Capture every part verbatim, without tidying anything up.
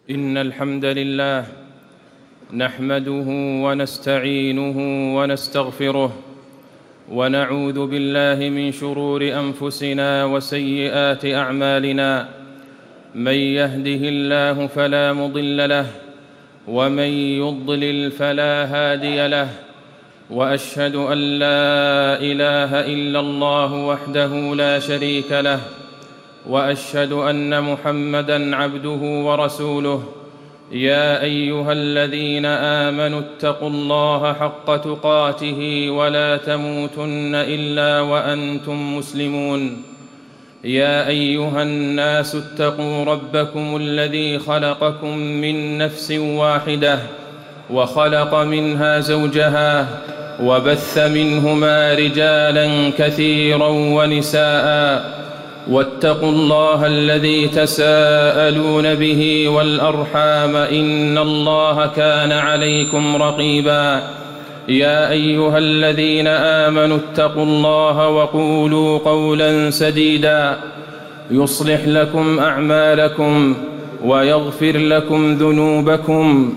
إن الحمد لله نحمده ونستعينه ونستغفره ونعوذ بالله من شرور أنفسنا وسيئات أعمالنا. من يهده الله فلا مضل له ومن يضلل فلا هادي له، وأشهد أن لا إله إلا الله وحده لا شريك له، وأشهد أن محمدًا عبده ورسوله. يا أيها الذين آمنوا اتقوا الله حق تقاته ولا تموتن إلا وأنتم مسلمون. يا أيها الناس اتقوا ربكم الذي خلقكم من نفس واحدة وخلق منها زوجها وبث منهما رجالا كثيرا ونساء، واتقوا الله الذي تساءلون به والأرحام إن الله كان عليكم رقيبا. يا أيها الذين آمنوا اتقوا الله وقولوا قولا سديدا يصلح لكم أعمالكم ويغفر لكم ذنوبكم،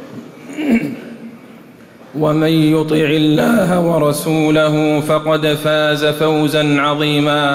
ومن يطع الله ورسوله فقد فاز فوزا عظيما.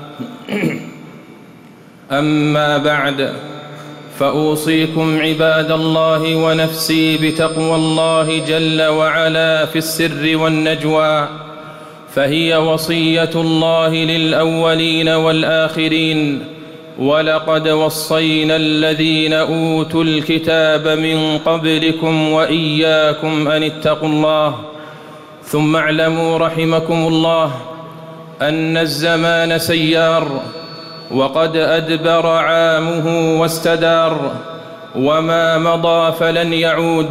أما بعد، فأوصيكم عباد الله ونفسي بتقوى الله جل وعلا في السر والنجوى، فهي وصية الله للأولين والآخرين. ولقد وصينا الذين أوتوا الكتاب من قبلكم وإياكم أن اتقوا الله. ثم اعلموا رحمكم الله أن الزمان سيار، وقد أدبر عامه واستدار، وما مضى فلن يعود،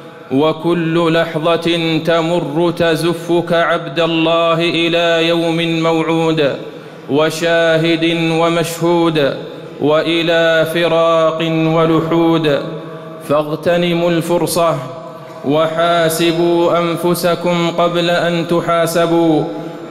وكل لحظة تمر تزفك عبد الله إلى يوم موعود وشاهد ومشهود، وإلى فراق ولحود. فاغتنموا الفرصة وحاسبوا أنفسكم قبل أن تحاسبوا،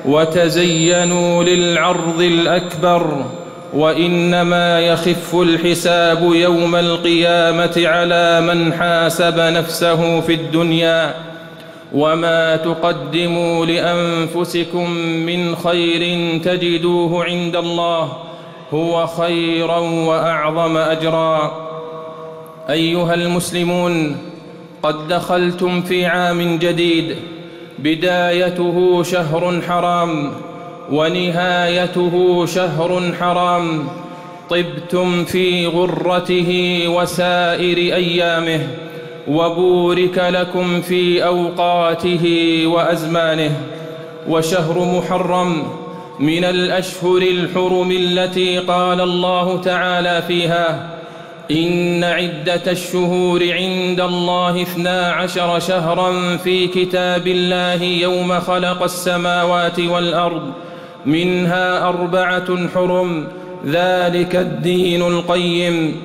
وتزينوا للعرض الأكبر، وإنما يخف الحساب يوم القيامة على من حاسب نفسه في الدنيا. وما تقدموا لأنفسكم من خير تجدوه عند الله هو خيرا وأعظم أجرا. أيها المسلمون، قد دخلتم في عام جديد، بدايته شهر حرام ونهايته شهر حرام. طبتم في غرته وسائر أيامه، وبورك لكم في أوقاته وأزمانه. وشهر محرم من الأشهر الحرم التي قال الله تعالى فيها: إن عدة الشهور عند الله اثنا عشر شهرا في كتاب الله يوم خلق السماوات والأرض منها أربعة حرم ذلك الدين القيم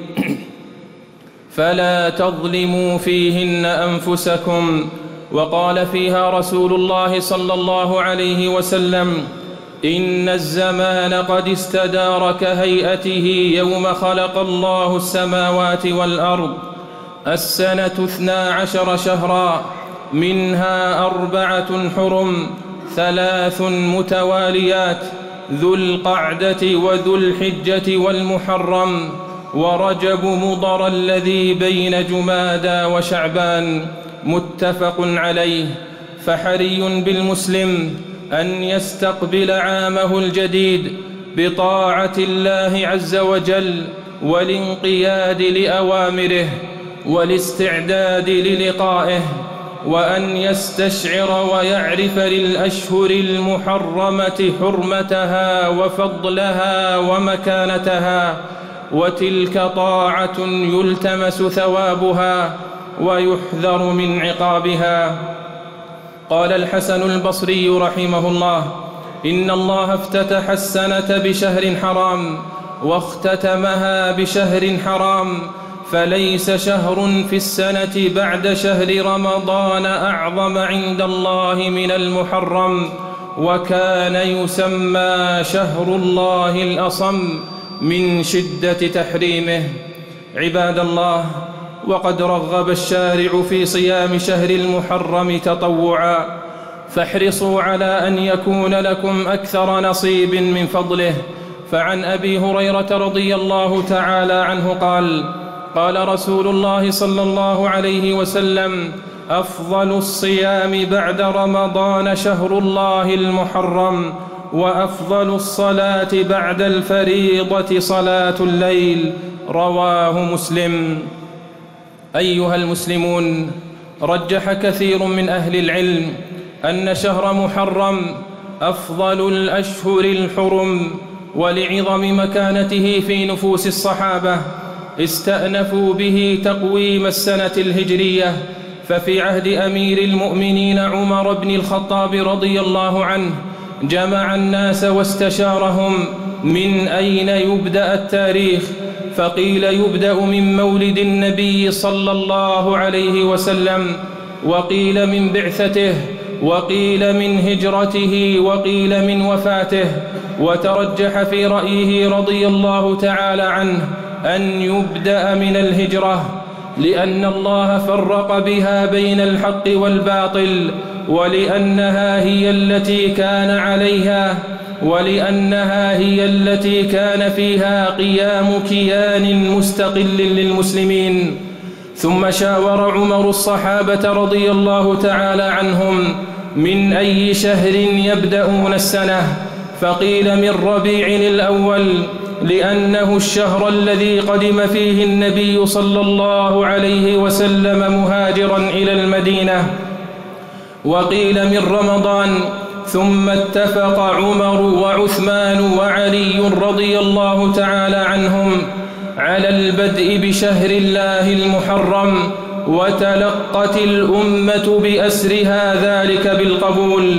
فلا تظلموا فيهن أنفسكم. وقال فيها رسول الله صلى الله عليه وسلم: إن الزمان قد استدار كهيئته يوم خلق الله السماوات والأرض. السنة اثنا عشر شهرا منها أربعة حرم ثلاث متواليات: ذو القعدة وذو الحجة والمحرم ورجب مضر الذي بين جمادى وشعبان. متفق عليه. فحري بالمسلم أن يستقبل عامه الجديد بطاعة الله عز وجل والانقياد لأوامره والاستعداد للقائه، وأن يستشعر ويعرف للأشهر المحرمة حرمتها وفضلها ومكانتها، وتلك طاعة يلتمس ثوابها ويحذر من عقابها. قال الحسن البصري رحمه الله: إن الله افتتح السنة بشهر حرام واختتمها بشهر حرام، فليس شهر في السنة بعد شهر رمضان أعظم عند الله من المحرم، وكان يسمى شهر الله الأصم من شدة تحريمه. عباد الله، وقد رغب الشارع في صيام شهر المحرم تطوعا، فاحرصوا على أن يكون لكم أكثر نصيب من فضله. فعن أبي هريرة رضي الله تعالى عنه قال: قال رسول الله صلى الله عليه وسلم: أفضل الصيام بعد رمضان شهر الله المحرم، وأفضل الصلاة بعد الفريضة صلاة الليل. رواه مسلم. أيها المسلمون، رجح كثير من أهل العلم أن شهر محرم أفضل الأشهر الحرم، ولعظم مكانته في نفوس الصحابة استأنفوا به تقويم السنة الهجرية. ففي عهد أمير المؤمنين عمر بن الخطاب رضي الله عنه جمع الناس واستشارهم من أين يبدأ التاريخ، فقيل يبدأ من مولد النبي صلى الله عليه وسلم، وقيل من بعثته، وقيل من هجرته، وقيل من وفاته. وترجح في رأيه رضي الله تعالى عنه أن يبدأ من الهجرة، لأن الله فرق بها بين الحق والباطل، ولأنها هي التي كان عليها ولأنها هي التي كان فيها قيام كيان مستقل للمسلمين. ثم شاور عمر الصحابة رضي الله تعالى عنهم من أي شهر يبدأون السنة، فقيل من ربيع الأول، لأنه الشهر الذي قدم فيه النبي صلى الله عليه وسلم مهاجرا إلى المدينة. وقيل من رمضان. ثم اتفق عمر وعثمان وعلي رضي الله تعالى عنهم على البدء بشهر الله المحرم، وتلقت الأمة بأسرها ذلك بالقبول،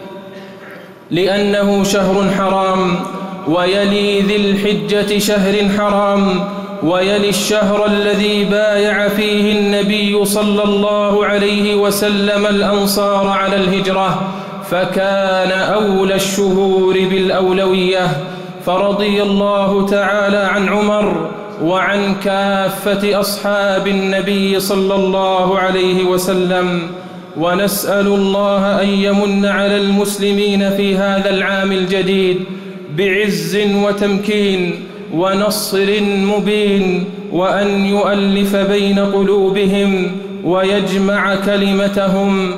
لأنه شهر حرام، ويلي ذي الحجة شهر حرام، ويلي الشهر الذي بايع فيه النبي صلى الله عليه وسلم الأنصار على الهجرة، فكان أولى الشهور بالأولوية. فرضي الله تعالى عن عمر وعن كافة أصحاب النبي صلى الله عليه وسلم. ونسأل الله أن يمن على المسلمين في هذا العام الجديد بعز وتمكين ونصر مبين، وأن يؤلف بين قلوبهم ويجمع كلمتهم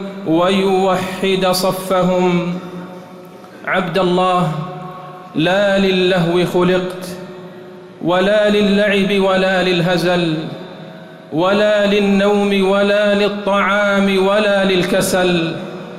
ويوحد صفهم. عبد الله، لا للهو خلقت، ولا للعب ولا للهزل، ولا للنوم ولا للطعام ولا للكسل،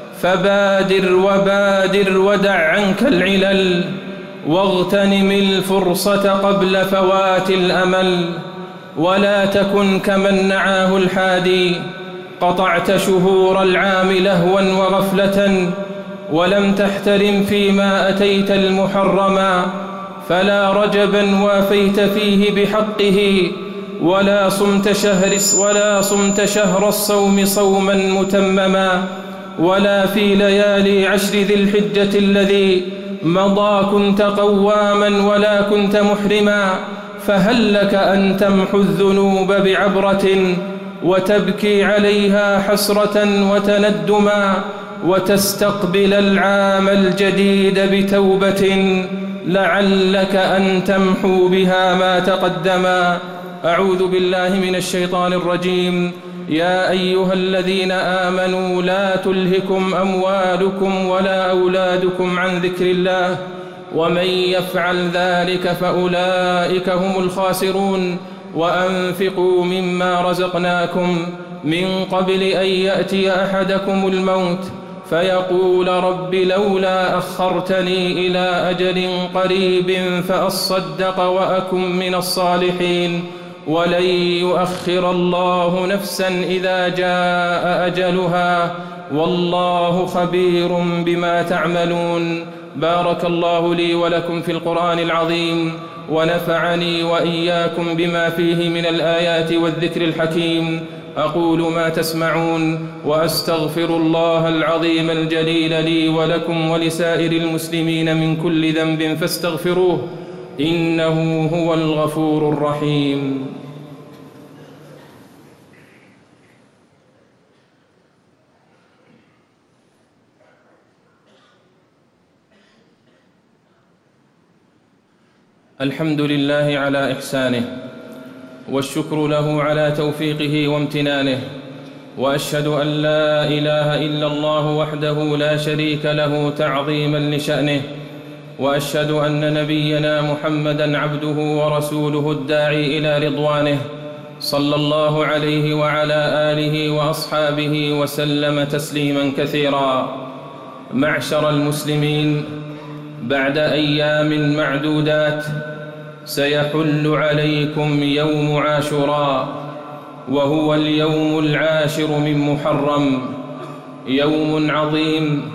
فبادر وبادر ودع عنك العلل، واغتنم الفرصة قبل فوات الأمل. ولا تكن كمن نعاه الحادي، قطعت شهور العام لهوا وغفلة، ولم تحترم فيما أتيت المحرما، فلا رجبا وافيت فيه بحقه، ولا صمت شهر ولا صمت شهر الصوم صوما متمما، ولا في ليالي عشر ذي الحجة الذي مضى كنت قواما ولا كنت محرما. فهل لك أن تمحو الذنوب بعبرة وتبكي عليها حسرة وتندما، وتستقبل العام الجديد بتوبة لعلك أن تمحو بها ما تقدما. أعوذ بالله من الشيطان الرجيم. يا أيها الذين آمنوا لا تلهكم أموالكم ولا أولادكم عن ذكر الله، ومن يفعل ذلك فأولئك هم الخاسرون. وأنفقوا مما رزقناكم من قبل أن يأتي أحدكم الموت فيقول رب لولا أخرتني إلى أجل قريب فأصدق وأكن من الصالحين، ولن يؤخر الله نفسا إذا جاء أجلها، والله خبير بما تعملون. بارك الله لي ولكم في القرآن العظيم، ونفعني وإياكم بما فيه من الآيات والذكر الحكيم. أقول ما تسمعون، وأستغفر الله العظيم الجليل لي ولكم ولسائر المسلمين من كل ذنب فاستغفروه، إنه هو الغفور الرحيم. الحمد لله على إحسانه، والشكر له على توفيقه وامتنانه، وأشهد أن لا إله إلا الله وحده لا شريك له تعظيما لشأنه، وأشهد أن نبينا محمدًا عبده ورسوله الداعي إلى رضوانه، صلى الله عليه وعلى آله وأصحابه وسلم تسليما كثيرا. معشر المسلمين، بعد أيام معدودات سيحل عليكم يوم عاشوراء، وهو اليوم العاشر من محرم، يوم عظيم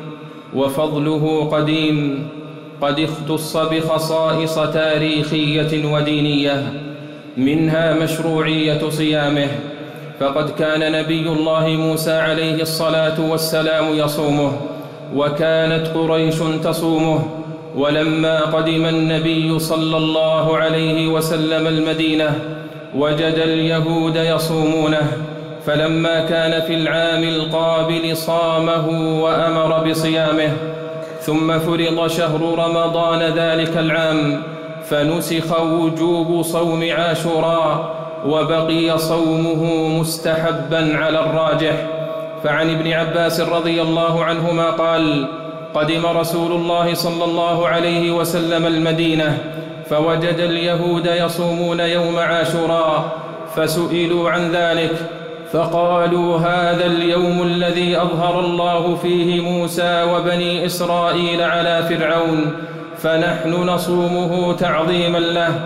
وفضله قديم، قد اختص بخصائص تاريخية ودينية، منها مشروعية صيامه، فقد كان نبي الله موسى عليه الصلاة والسلام يصومه، وكانت قريش تصومه، ولما قدم النبي صلى الله عليه وسلم المدينة وجد اليهود يصومونه، فلما كان في العام القابل صامه وأمر بصيامه، ثم فرض شهر رمضان ذلك العام فنسخ وجوب صوم عاشوراء، وبقي صومه مستحبا على الراجح. فعن ابن عباس رضي الله عنهما قال: قدم رسول الله صلى الله عليه وسلم المدينة فوجد اليهود يصومون يوم عاشوراء، فسئلوا عن ذلك فقالوا: هذا اليوم الذي أظهر الله فيه موسى وبني إسرائيل على فرعون، فنحن نصومه تعظيما له.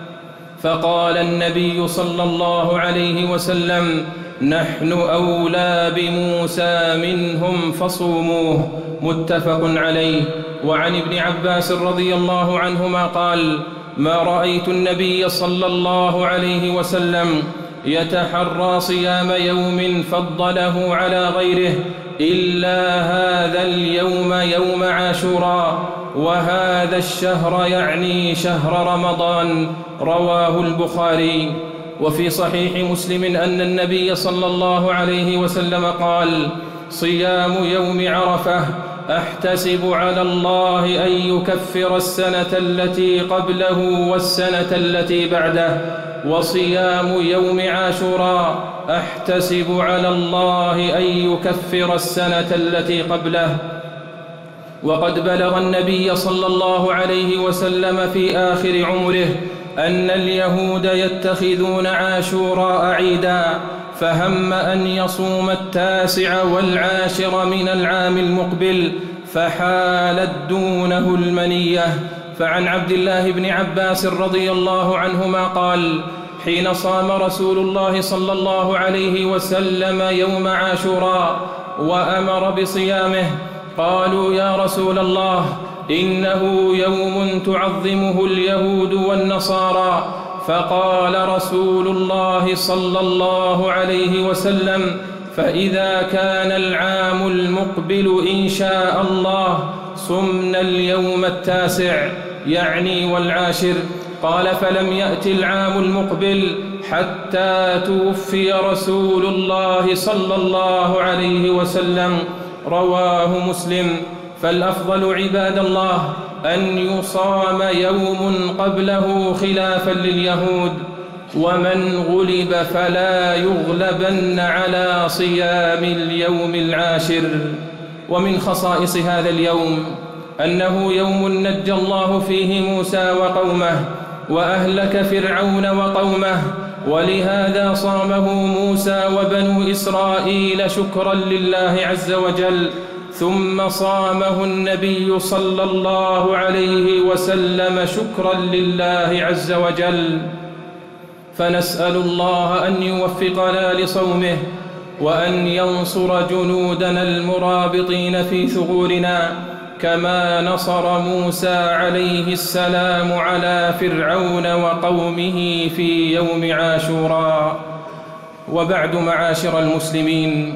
فقال النبي صلى الله عليه وسلم: نحن أولى بموسى منهم فصوموه، متفق عليه. وعن ابن عباس رضي الله عنهما قال: ما رأيت النبي صلى الله عليه وسلم يتحرى صيام يوم فضله على غيره إلا هذا اليوم، يوم عاشوراء، وهذا الشهر يعني شهر رمضان، رواه البخاري. وفي صحيح مسلم أن النبي صلى الله عليه وسلم قال: صيام يوم عرفة أحتسب على الله أن يكفر السنة التي قبله والسنة التي بعده، وصيام يوم عاشوراء أحتسب على الله أن يكفر السنة التي قبله. وقد بلغ النبي صلى الله عليه وسلم في آخر عمره أن اليهود يتخذون عاشوراء عيدا، فهم أن يصوم التاسع والعاشر من العام المقبل، فحالت دونه المنية. فعن عبد الله بن عباس رضي الله عنهما قال: حين صام رسول الله صلى الله عليه وسلم يوم عاشوراء وأمر بصيامه، قالوا: يا رسول الله، إنه يوم تعظمه اليهود والنصارى. فقال رسول الله صلى الله عليه وسلم: فإذا كان العام المقبل إن شاء الله صمنا اليوم التاسع، يعني والعاشر. قال: فلم يأت العام المقبل حتى توفي رسول الله صلى الله عليه وسلم، رواه مسلم. فالأفضل عباد الله أن يصام يوم قبله خلافا لليهود، ومن غلب فلا يغلبن على صيام اليوم العاشر. ومن خصائص هذا اليوم أنه يوم نجى الله فيه موسى وقومه وأهلك فرعون وقومه، ولهذا صامه موسى وبنو إسرائيل شكرا لله عز وجل، ثم صامه النبي صلى الله عليه وسلم شكرا لله عز وجل. فنسأل الله أن يوفقنا لصومه، وأن ينصر جنودنا المرابطين في ثغورنا، كما نصر موسى عليه السلام على فرعون وقومه في يوم عاشوراء. وبعد، معاشر المسلمين،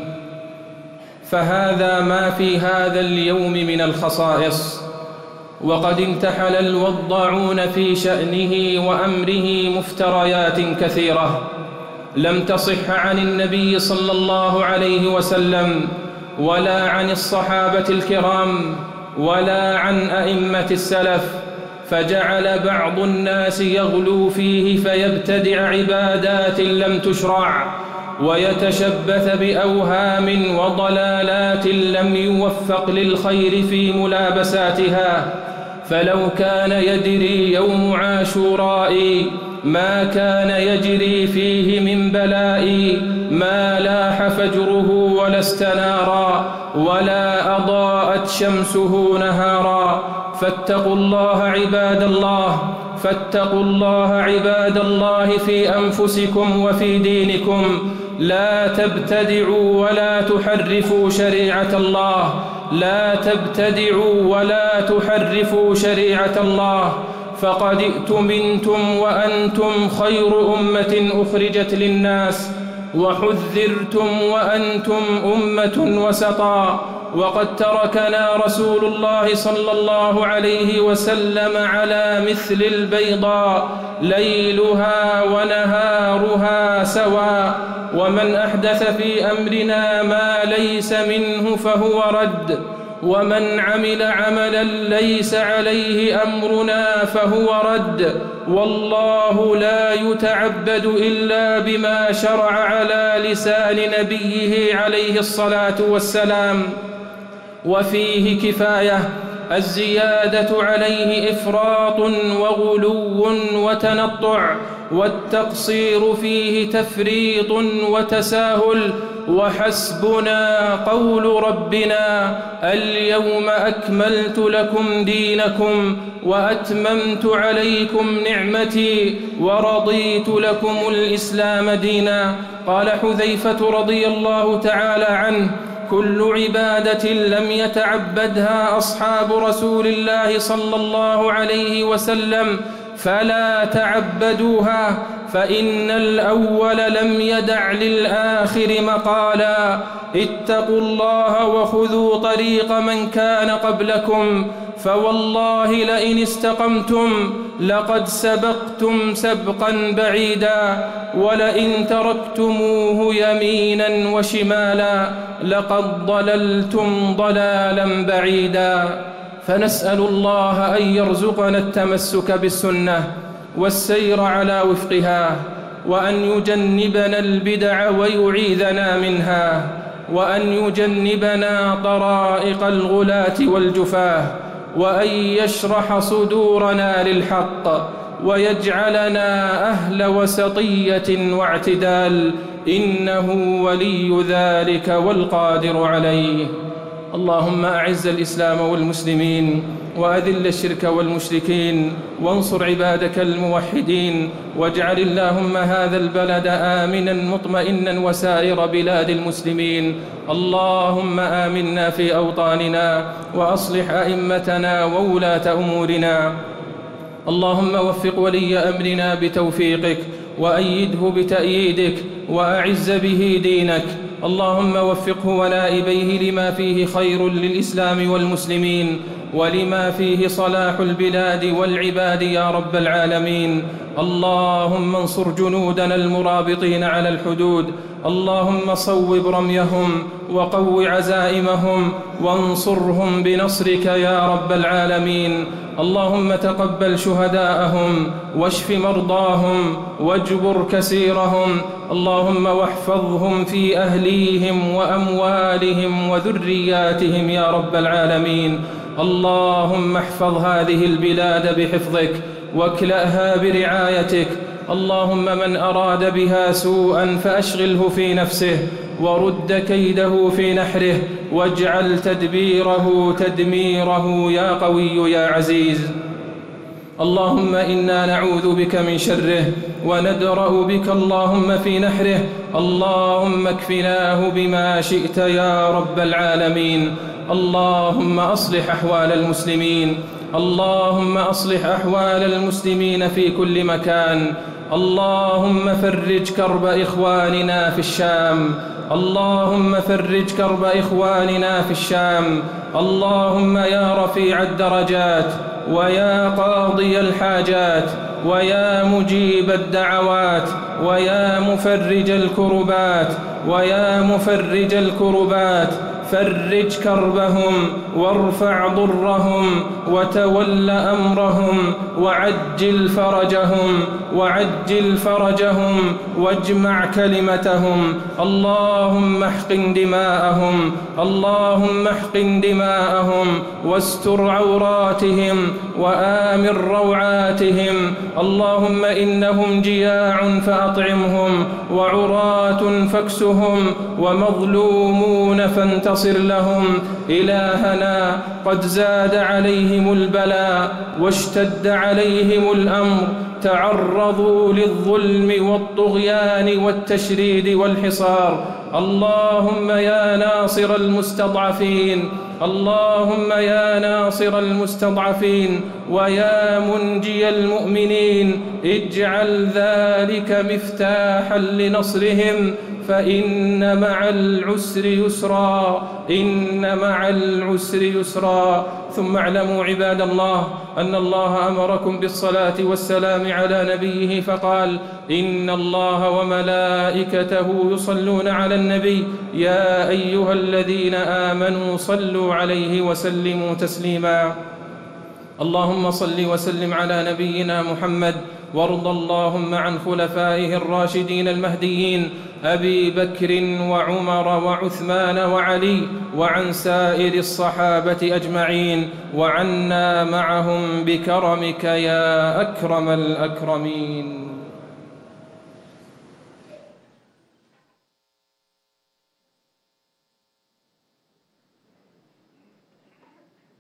فهذا ما في هذا اليوم من الخصائص، وقد انتحل الوضاعون في شأنه وأمره مفتريات كثيرة لم تصح عن النبي صلى الله عليه وسلم، ولا عن الصحابة الكرام، ولا عن أئمة السلف. فجعل بعض الناس يغلو فيه فيبتدع عبادات لم تشرع ويتشبث بأوهام وضلالات لم يوفق للخير في ملابساتها. فلو كان يدري يوم عاشوراء ما كان يجري فيه من بلاء، ما لاح فجره ولا استنارا ولا أضاءت شمسه نهارا. فاتقوا الله عباد الله، فاتقوا الله عباد الله في أنفسكم وفي دينكم. لا تبتدعوا ولا تحرفوا شريعة الله، لا تبتدعوا ولا تحرفوا شريعة الله، فقد ائتمنتم وأنتم خير أمة أخرجت للناس، وحذرتم وأنتم أمة وسطا. وقد تركنا رسول الله صلى الله عليه وسلم على مثل البيضاء ليلها ونهارها سواء، ومن أحدث في أمرنا ما ليس منه فهو رد، ومن عمل عملا ليس عليه أمرنا فهو رد. والله لا يتعبد إلا بما شرع على لسان نبيه عليه الصلاة والسلام. وفيه كفاية، الزيادة عليه إفراط وغلو وتنطع، والتقصير فيه تفريط وتساهل. وحسبنا قول ربنا: اليوم أكملت لكم دينكم وأتممت عليكم نعمتي ورضيت لكم الإسلام دينا. قال حذيفة رضي الله تعالى عنه: كل عبادة لم يتعبدها أصحاب رسول الله صلى الله عليه وسلم فلا تعبدوها، فإن الأول لم يدع للآخر مقالا: اتقوا الله وخذوا طريق من كان قبلكم، فوالله لئن استقمتم لقد سبقتم سبقا بعيدا، ولئن تركتموه يمينا وشمالا لقد ضللتم ضلالا بعيدا. فنسأل الله أن يرزقنا التمسك بالسنة والسير على وفقها، وأن يجنبنا البدع ويعيذنا منها، وأن يجنبنا طرائق الغلاة والجفاة، وأن يشرح صدورنا للحق، ويجعلنا أهل وسطية واعتدال، إنه ولي ذلك والقادر عليه. اللهم أعز الإسلام والمسلمين، وأذل الشرك والمشركين، وانصر عبادك الموحدين، واجعل اللهم هذا البلد آمنا مطمئنا وسائر بلاد المسلمين. اللهم آمنا في أوطاننا، وأصلح أئمتنا وولاة أمورنا. اللهم وفق ولي أمرنا بتوفيقك، وأيده بتأييدك، وأعز به دينك. اللهم وفقه ونائبيه لما فيه خير للإسلام والمسلمين، ولما فيه صلاح البلاد والعباد يا رب العالمين. اللهم انصر جنودنا المرابطين على الحدود، اللهم صوب رميهم وقو عزائمهم، وانصرهم بنصرك يا رب العالمين. اللهم تقبل شهداءهم، واشف مرضاهم، واجبر كسيرهم. اللهم واحفظهم في أهليهم وأموالهم وذرياتهم يا رب العالمين. اللهم احفظ هذه البلاد بحفظك، واكلأها برعايتك. اللهم من أراد بها سوءا فأشغله في نفسه، ورد كيده في نحره، واجعل تدبيره تدميره يا قوي يا عزيز. اللهم إنا نعوذ بك من شره، وندرأ بك اللهم في نحره. اللهم اكفناه بما شئت يا رب العالمين. اللهم أصلح أحوال المسلمين، اللهم أصلح أحوال المسلمين في كل مكان. اللهم فرج كرب إخواننا في الشام، اللهم فرج كرب إخواننا في الشام. اللهم يا رفيع الدرجات، ويا قاضي الحاجات، ويا مجيب الدعوات، ويا مفرج الكربات، ويا مفرج الكربات، فرج كربهم وارفع ضرهم وتول أمرهم وعجل فرجهم وعجل فرجهم واجمع كلمتهم. اللهم احقن دماءهم اللهم احقن دماءهم واستر عوراتهم وآمن روعاتهم. اللهم إنهم جياع فأطعمهم وعراة فاكسهم ومظلومون فانتصر لهم. إلهنا قد زاد عليهم البلاء واشتد عليهم الأمر، تعرضوا للظلم والطغيان والتشريد والحصار. اللهم يا ناصر المستضعفين اللهم يا ناصر المستضعفين ويا منجي المؤمنين اجعل ذلك مفتاحا لنصرهم، فإن مع العسر يسرا إن مع العسر يسرا. ثم اعلموا عباد الله أن الله أمركم بالصلاة والسلام على نبيه فقال: إن الله وملائكته يصلون على النبي يا أيها الذين آمنوا صلوا عليه وسلموا تسليما. اللهم صل وسلم على نبينا محمد، وارض اللهم عن خلفائه الراشدين المهديين أبي بكر وعمر وعثمان وعلي، وعن سائر الصحابة أجمعين، وعنا معهم بكرمك يا أكرم الأكرمين.